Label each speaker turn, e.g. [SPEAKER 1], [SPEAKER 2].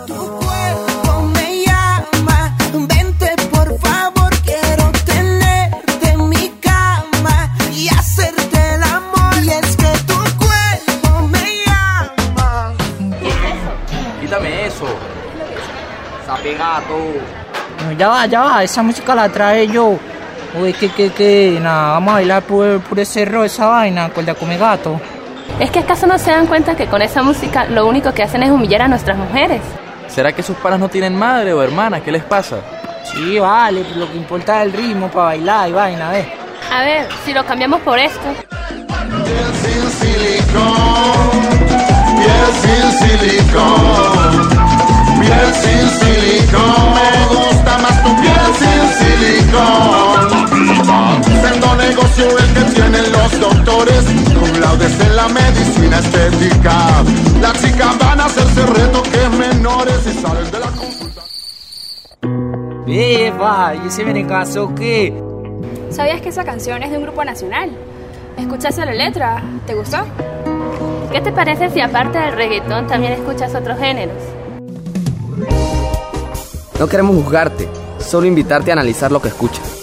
[SPEAKER 1] Tu cuerpo me llama, vente por favor, quiero tenerte en mi cama y hacerte el amor. Y es que tu cuerpo me llama.
[SPEAKER 2] ¿Qué es eso?
[SPEAKER 3] Quítame eso. Sape gato.
[SPEAKER 4] No, ya va, esa música la trae yo. Uy, que, nada, vamos a bailar por ese cerro, esa vaina, con el de Come Gato.
[SPEAKER 2] ¿Es que acaso no se dan cuenta que con esa música lo único que hacen es humillar a nuestras mujeres?
[SPEAKER 3] ¿Será que sus panas no tienen madre o hermana? ¿Qué les pasa?
[SPEAKER 4] Sí, vale, pero lo que importa es el ritmo para bailar y vaina, ¿ves?
[SPEAKER 2] A ver, si lo cambiamos por esto.
[SPEAKER 5] Piel sin silicón, piel sin silicón, piel sin silicón. Me gusta más tu piel sin silicón. Siendo negocio el que tienen los doctores, con laudes en la medicina estética. Las chicas van a hacerse retoques menores y salen de la consulta.
[SPEAKER 4] Va, ¿y ese merengazo qué?
[SPEAKER 6] ¿Sabías que esa canción es de un grupo nacional? ¿Escuchaste la letra? ¿Te gustó?
[SPEAKER 2] ¿Qué te parece si aparte del reggaetón también escuchas otros géneros?
[SPEAKER 7] No queremos juzgarte, solo invitarte a analizar lo que escuchas.